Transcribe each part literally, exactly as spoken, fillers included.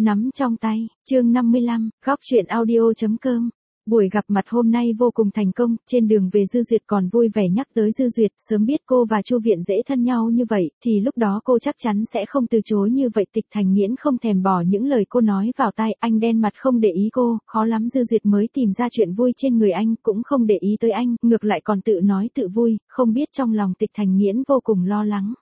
Nắm trong tay, chương năm mươi lăm, góc chuyện audio.com. Buổi gặp mặt hôm nay vô cùng thành công, trên đường về Dư Duyệt còn vui vẻ nhắc tới Dư Duyệt, sớm biết cô và Chu Viện dễ thân nhau như vậy, thì lúc đó cô chắc chắn sẽ không từ chối như vậy. Tịch Thành Nghiễn không thèm bỏ những lời cô nói vào tai, anh đen mặt không để ý cô, khó lắm Dư Duyệt mới tìm ra chuyện vui trên người anh, cũng không để ý tới anh, ngược lại còn tự nói tự vui, không biết trong lòng Tịch Thành Nghiễn vô cùng lo lắng.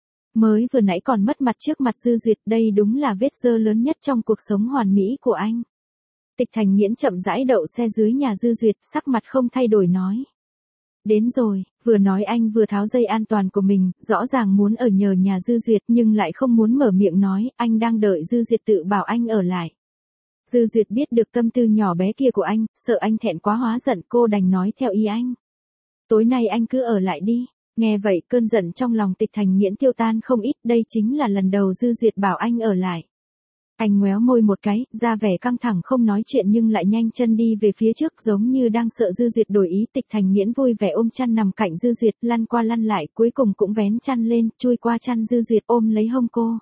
Mới vừa nãy còn mất mặt trước mặt Dư Duyệt, đây đúng là vết dơ lớn nhất trong cuộc sống hoàn mỹ của anh. Tịch Thành Nghiễn chậm rãi đậu xe dưới nhà Dư Duyệt, sắc mặt không thay đổi nói. Đến rồi, vừa nói anh vừa tháo dây an toàn của mình, rõ ràng muốn ở nhờ nhà Dư Duyệt nhưng lại không muốn mở miệng nói, anh đang đợi Dư Duyệt tự bảo anh ở lại. Dư Duyệt biết được tâm tư nhỏ bé kia của anh, sợ anh thẹn quá hóa giận, cô đành nói theo ý anh. Tối nay anh cứ ở lại đi. Nghe vậy cơn giận trong lòng Tịch Thành Nghiễn tiêu tan không ít, đây chính là lần đầu Dư Duyệt bảo anh ở lại. Anh ngoéo môi một cái, ra vẻ căng thẳng không nói chuyện nhưng lại nhanh chân đi về phía trước giống như đang sợ Dư Duyệt đổi ý. Tịch Thành Nghiễn vui vẻ ôm chăn nằm cạnh Dư Duyệt, lăn qua lăn lại, cuối cùng cũng vén chăn lên, chui qua chăn Dư Duyệt ôm lấy hông cô.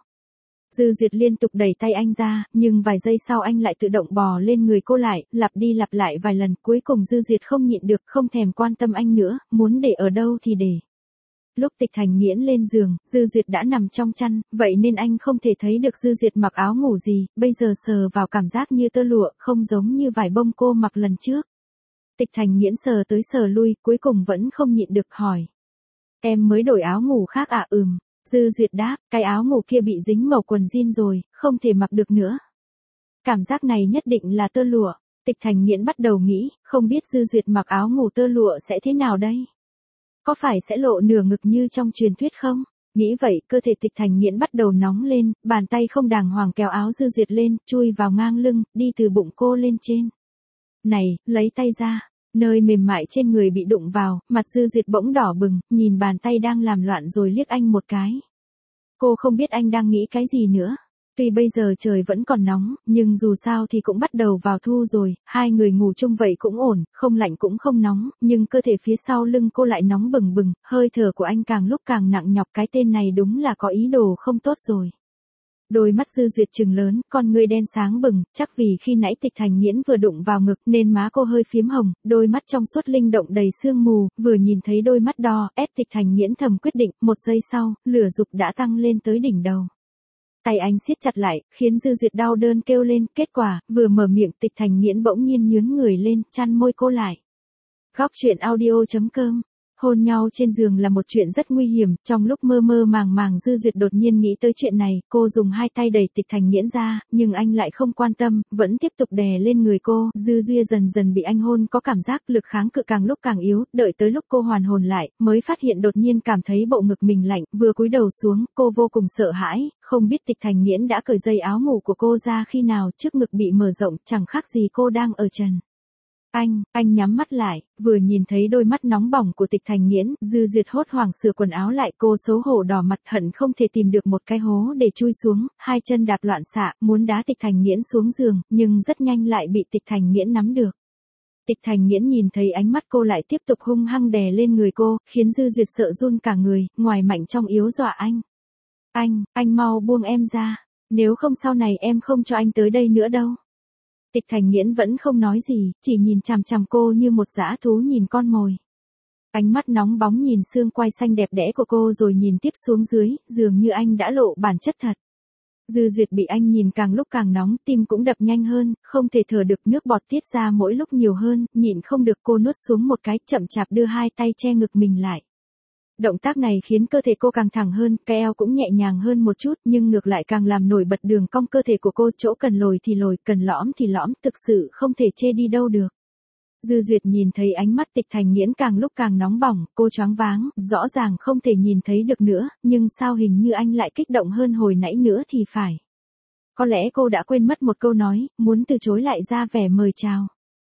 Dư Duyệt liên tục đẩy tay anh ra, nhưng vài giây sau anh lại tự động bò lên người cô lại, lặp đi lặp lại vài lần, cuối cùng Dư Duyệt không nhịn được, không thèm quan tâm anh nữa, muốn để ở đâu thì để. Lúc Tịch Thành Nghiễn lên giường, Dư Duyệt đã nằm trong chăn, vậy nên anh không thể thấy được Dư Duyệt mặc áo ngủ gì, bây giờ sờ vào cảm giác như tơ lụa, không giống như vải bông cô mặc lần trước. Tịch Thành Nghiễn sờ tới sờ lui, cuối cùng vẫn không nhịn được hỏi. Em mới đổi áo ngủ khác à? Ừm. Dư Duyệt đáp, cái áo ngủ kia bị dính màu quần jean rồi, không thể mặc được nữa. Cảm giác này nhất định là tơ lụa. Tịch Thành Nghiễn bắt đầu nghĩ, không biết Dư Duyệt mặc áo ngủ tơ lụa sẽ thế nào đây? Có phải sẽ lộ nửa ngực như trong truyền thuyết không? Nghĩ vậy, cơ thể Tịch Thành Nghiễn bắt đầu nóng lên, bàn tay không đàng hoàng kéo áo Dư Duyệt lên, chui vào ngang lưng, đi từ bụng cô lên trên. Này, lấy tay ra. Nơi mềm mại trên người bị đụng vào, mặt Dư Duyệt bỗng đỏ bừng, nhìn bàn tay đang làm loạn rồi liếc anh một cái. Cô không biết anh đang nghĩ cái gì nữa. Tuy bây giờ trời vẫn còn nóng, nhưng dù sao thì cũng bắt đầu vào thu rồi, hai người ngủ chung vậy cũng ổn, không lạnh cũng không nóng, nhưng cơ thể phía sau lưng cô lại nóng bừng bừng, hơi thở của anh càng lúc càng nặng nhọc, cái tên này đúng là có ý đồ không tốt rồi. Đôi mắt Dư Duyệt trừng lớn, con ngươi đen sáng bừng, chắc vì khi nãy Tịch Thành Nghiễn vừa đụng vào ngực nên má cô hơi phím hồng, đôi mắt trong suốt linh động đầy sương mù, vừa nhìn thấy đôi mắt đỏ, ép Tịch Thành Nghiễn thầm quyết định, một giây sau, lửa dục đã tăng lên tới đỉnh đầu. Tay anh siết chặt lại, khiến Dư Duyệt đau đớn kêu lên, kết quả, vừa mở miệng Tịch Thành Nghiễn bỗng nhiên nhướng người lên, chăn môi cô lại. Góc chuyện audio.com. Hôn nhau trên giường là một chuyện rất nguy hiểm, trong lúc mơ mơ màng màng Dư Duyệt đột nhiên nghĩ tới chuyện này, cô dùng hai tay đẩy Tịch Thành Nghiễn ra, nhưng anh lại không quan tâm, vẫn tiếp tục đè lên người cô, Dư Duyệt dần dần bị anh hôn có cảm giác lực kháng cự càng lúc càng yếu, đợi tới lúc cô hoàn hồn lại, mới phát hiện đột nhiên cảm thấy bộ ngực mình lạnh, vừa cúi đầu xuống, cô vô cùng sợ hãi, không biết Tịch Thành Nghiễn đã cởi dây áo ngủ của cô ra khi nào, trước ngực bị mở rộng, chẳng khác gì cô đang ở trần. Anh, anh nhắm mắt lại, vừa nhìn thấy đôi mắt nóng bỏng của Tịch Thành Nghiễn, Dư Duyệt hốt hoảng sửa quần áo lại, cô xấu hổ đỏ mặt hận không thể tìm được một cái hố để chui xuống, hai chân đạp loạn xạ, muốn đá Tịch Thành Nghiễn xuống giường, nhưng rất nhanh lại bị Tịch Thành Nghiễn nắm được. Tịch Thành Nghiễn nhìn thấy ánh mắt cô lại tiếp tục hung hăng đè lên người cô, khiến Dư Duyệt sợ run cả người, ngoài mạnh trong yếu dọa anh. Anh, anh mau buông em ra, nếu không sau này em không cho anh tới đây nữa đâu. Tịch Thành Nghiễn vẫn không nói gì, chỉ nhìn chằm chằm cô như một dã thú nhìn con mồi. Ánh mắt nóng bóng nhìn xương quai xanh đẹp đẽ của cô rồi nhìn tiếp xuống dưới, dường như anh đã lộ bản chất thật. Dư Duyệt bị anh nhìn càng lúc càng nóng, tim cũng đập nhanh hơn, không thể thở được, nước bọt tiết ra mỗi lúc nhiều hơn, nhịn không được cô nuốt xuống một cái, chậm chạp đưa hai tay che ngực mình lại. Động tác này khiến cơ thể cô càng thẳng hơn, cái eo cũng nhẹ nhàng hơn một chút, nhưng ngược lại càng làm nổi bật đường cong cơ thể của cô, chỗ cần lồi thì lồi, cần lõm thì lõm, thực sự không thể chê đi đâu được. Dư Duyệt nhìn thấy ánh mắt Tịch Thành Nghiễn càng lúc càng nóng bỏng, cô choáng váng, rõ ràng không thể nhìn thấy được nữa, nhưng sao hình như anh lại kích động hơn hồi nãy nữa thì phải. Có lẽ cô đã quên mất một câu nói, muốn từ chối lại ra vẻ mời chào.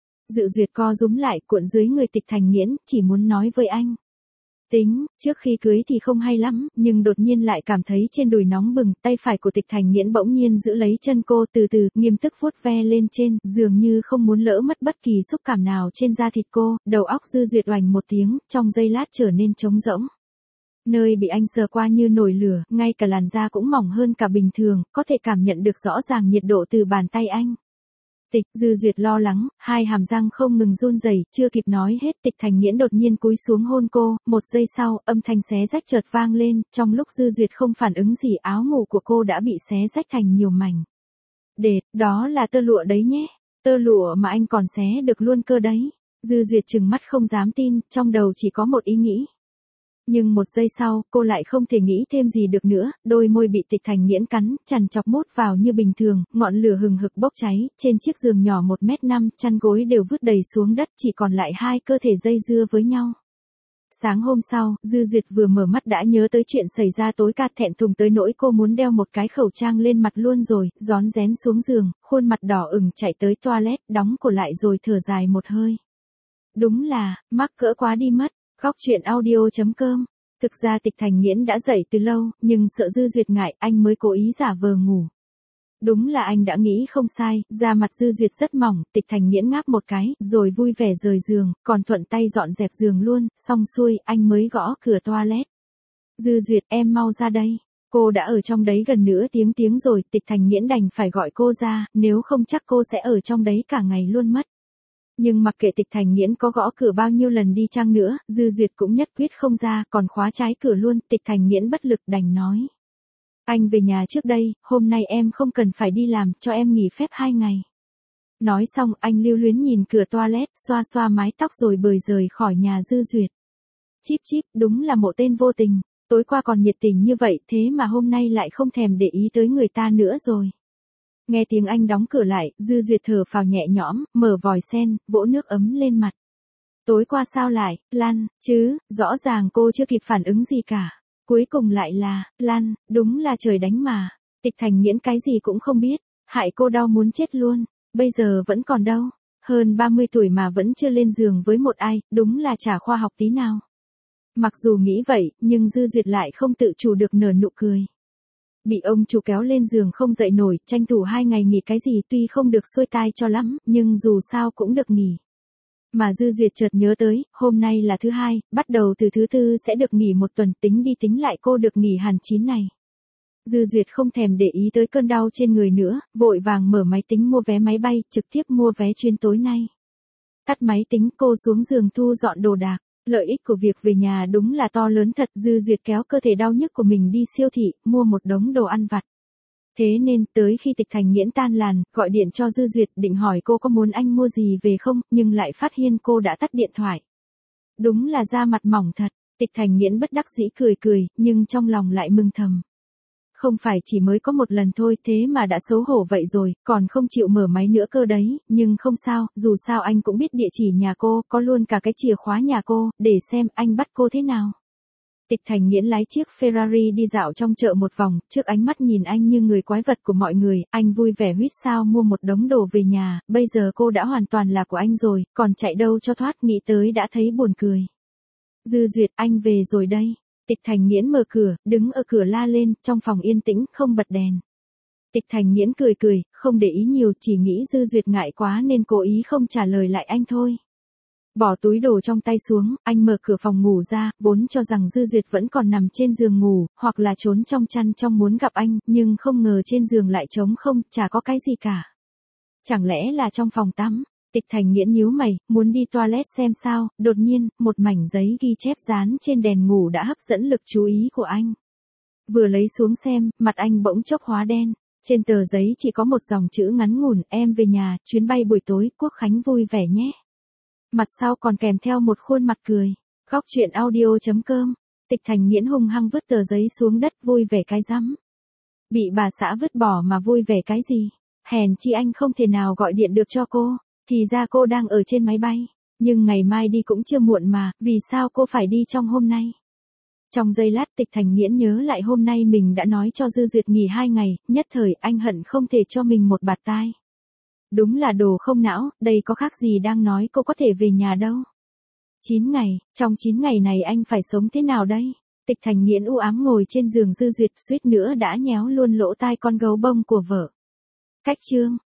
Dự Duyệt co rúm lại, cuộn dưới người Tịch Thành Nghiễn, chỉ muốn nói với anh. Tính, trước khi cưới thì không hay lắm, nhưng đột nhiên lại cảm thấy trên đùi nóng bừng, tay phải của Tịch Thành Nghiễn bỗng nhiên giữ lấy chân cô, từ từ, nghiêm túc vuốt ve lên trên, dường như không muốn lỡ mất bất kỳ xúc cảm nào trên da thịt cô, đầu óc Dư Duyệt oành một tiếng, trong giây lát trở nên trống rỗng. Nơi bị anh sờ qua như nồi lửa, ngay cả làn da cũng mỏng hơn cả bình thường, có thể cảm nhận được rõ ràng nhiệt độ từ bàn tay anh. Tịch, Dư Duyệt lo lắng, hai hàm răng không ngừng run rẩy, chưa kịp nói hết, Tịch Thành Nghiễn đột nhiên cúi xuống hôn cô, một giây sau, âm thanh xé rách chợt vang lên, trong lúc Dư Duyệt không phản ứng gì, áo ngủ của cô đã bị xé rách thành nhiều mảnh. Để, đó là tơ lụa đấy nhé, tơ lụa mà anh còn xé được luôn cơ đấy. Dư Duyệt trừng mắt không dám tin, trong đầu chỉ có một ý nghĩ. Nhưng một giây sau, cô lại không thể nghĩ thêm gì được nữa, đôi môi bị Tịch Thành Nghiễn cắn, chằn chọc mút vào như bình thường, ngọn lửa hừng hực bốc cháy, trên chiếc giường nhỏ một mét năm, chăn gối đều vứt đầy xuống đất, chỉ còn lại hai cơ thể dây dưa với nhau. Sáng hôm sau, Dư Duyệt vừa mở mắt đã nhớ tới chuyện xảy ra tối qua, thẹn thùng tới nỗi cô muốn đeo một cái khẩu trang lên mặt luôn rồi, rón rén xuống giường, khuôn mặt đỏ ửng chạy tới toilet, đóng cửa lại rồi thở dài một hơi. Đúng là, mắc cỡ quá đi mất. Góc truyện audio chấm com. Thực ra Tịch Thành Nghiễn đã dậy từ lâu, nhưng sợ Dư Duyệt ngại, anh mới cố ý giả vờ ngủ. Đúng là anh đã nghĩ không sai, da mặt Dư Duyệt rất mỏng, Tịch Thành Nghiễn ngáp một cái, rồi vui vẻ rời giường, còn thuận tay dọn dẹp giường luôn, xong xuôi, anh mới gõ cửa toilet. Dư Duyệt, em mau ra đây. Cô đã ở trong đấy gần nửa tiếng tiếng rồi, Tịch Thành Nghiễn đành phải gọi cô ra, nếu không chắc cô sẽ ở trong đấy cả ngày luôn mất. Nhưng mặc kệ Tịch Thành Nghiễn có gõ cửa bao nhiêu lần đi chăng nữa, Dư Duyệt cũng nhất quyết không ra, còn khóa trái cửa luôn, Tịch Thành Nghiễn bất lực đành nói. Anh về nhà trước đây, hôm nay em không cần phải đi làm, cho em nghỉ phép hai ngày. Nói xong, anh lưu luyến nhìn cửa toilet, xoa xoa mái tóc rồi bời rời khỏi nhà Dư Duyệt. Chíp chíp, đúng là một tên vô tình, tối qua còn nhiệt tình như vậy, thế mà hôm nay lại không thèm để ý tới người ta nữa rồi. Nghe tiếng anh đóng cửa lại, Dư Duyệt thở phào nhẹ nhõm, mở vòi sen, vỗ nước ấm lên mặt. Tối qua sao lại, lăn, chứ, rõ ràng cô chưa kịp phản ứng gì cả. Cuối cùng lại là, lăn, đúng là trời đánh mà. Tịch Thành Nghiễn cái gì cũng không biết, hại cô đau muốn chết luôn, bây giờ vẫn còn đâu. Hơn ba mươi tuổi mà vẫn chưa lên giường với một ai, đúng là chả khoa học tí nào. Mặc dù nghĩ vậy, nhưng Dư Duyệt lại không tự chủ được nở nụ cười. Bị ông chủ kéo lên giường không dậy nổi, tranh thủ hai ngày nghỉ cái gì tuy không được xuôi tai cho lắm, nhưng dù sao cũng được nghỉ. Mà Dư Duyệt chợt nhớ tới, hôm nay là thứ hai, bắt đầu từ thứ tư sẽ được nghỉ một tuần, tính đi tính lại cô được nghỉ hẳn chín ngày. Dư Duyệt không thèm để ý tới cơn đau trên người nữa, vội vàng mở máy tính mua vé máy bay, trực tiếp mua vé chuyến tối nay. Tắt máy tính, cô xuống giường thu dọn đồ đạc. Lợi ích của việc về nhà đúng là to lớn thật. Dư Duyệt kéo cơ thể đau nhức của mình đi siêu thị, mua một đống đồ ăn vặt. Thế nên, tới khi Tịch Thành Nghiễn tan làn, gọi điện cho Dư Duyệt định hỏi cô có muốn anh mua gì về không, nhưng lại phát hiện cô đã tắt điện thoại. Đúng là da mặt mỏng thật. Tịch Thành Nghiễn bất đắc dĩ cười cười, nhưng trong lòng lại mừng thầm. Không phải chỉ mới có một lần thôi, thế mà đã xấu hổ vậy rồi, còn không chịu mở máy nữa cơ đấy, nhưng không sao, dù sao anh cũng biết địa chỉ nhà cô, có luôn cả cái chìa khóa nhà cô, để xem anh bắt cô thế nào. Tịch Thành Nghiễn lái chiếc Ferrari đi dạo trong chợ một vòng, trước ánh mắt nhìn anh như người quái vật của mọi người, anh vui vẻ huýt sáo mua một đống đồ về nhà, bây giờ cô đã hoàn toàn là của anh rồi, còn chạy đâu cho thoát, nghĩ tới đã thấy buồn cười. Dư Duyệt, anh về rồi đây. Tịch Thành Nghiễn mở cửa, đứng ở cửa la lên, trong phòng yên tĩnh, không bật đèn. Tịch Thành Nghiễn cười cười, không để ý nhiều, chỉ nghĩ Dư Duyệt ngại quá nên cố ý không trả lời lại anh thôi. Bỏ túi đồ trong tay xuống, anh mở cửa phòng ngủ ra, vốn cho rằng Dư Duyệt vẫn còn nằm trên giường ngủ, hoặc là trốn trong chăn trong muốn gặp anh, nhưng không ngờ trên giường lại trống không, chả có cái gì cả. Chẳng lẽ là trong phòng tắm? Tịch Thành Nghiễn nhíu mày, muốn đi toilet xem sao, đột nhiên, một mảnh giấy ghi chép dán trên đèn ngủ đã hấp dẫn lực chú ý của anh. Vừa lấy xuống xem, mặt anh bỗng chốc hóa đen. Trên tờ giấy chỉ có một dòng chữ ngắn ngủn, em về nhà, chuyến bay buổi tối, Quốc khánh vui vẻ nhé. Mặt sau còn kèm theo một khuôn mặt cười. Góc truyện audio chấm com. Tịch Thành Nghiễn hung hăng vứt tờ giấy xuống đất, vui vẻ cái rắm. Bị bà xã vứt bỏ mà vui vẻ cái gì? Hèn chi anh không thể nào gọi điện được cho cô. Thì ra cô đang ở trên máy bay. Nhưng ngày mai đi cũng chưa muộn mà, vì sao cô phải đi trong hôm nay? Trong giây lát Tịch Thành Nghiễn nhớ lại hôm nay mình đã nói cho Dư Duyệt nghỉ hai ngày, nhất thời anh hận không thể cho mình một bạt tai. Đúng là đồ không não, đây có khác gì đang nói cô có thể về nhà đâu. chín ngày, trong chín ngày này anh phải sống thế nào đây? Tịch Thành Nghiễn u ám ngồi trên giường Dư Duyệt, suýt nữa đã nhéo luôn lỗ tai con gấu bông của vợ. Cách chương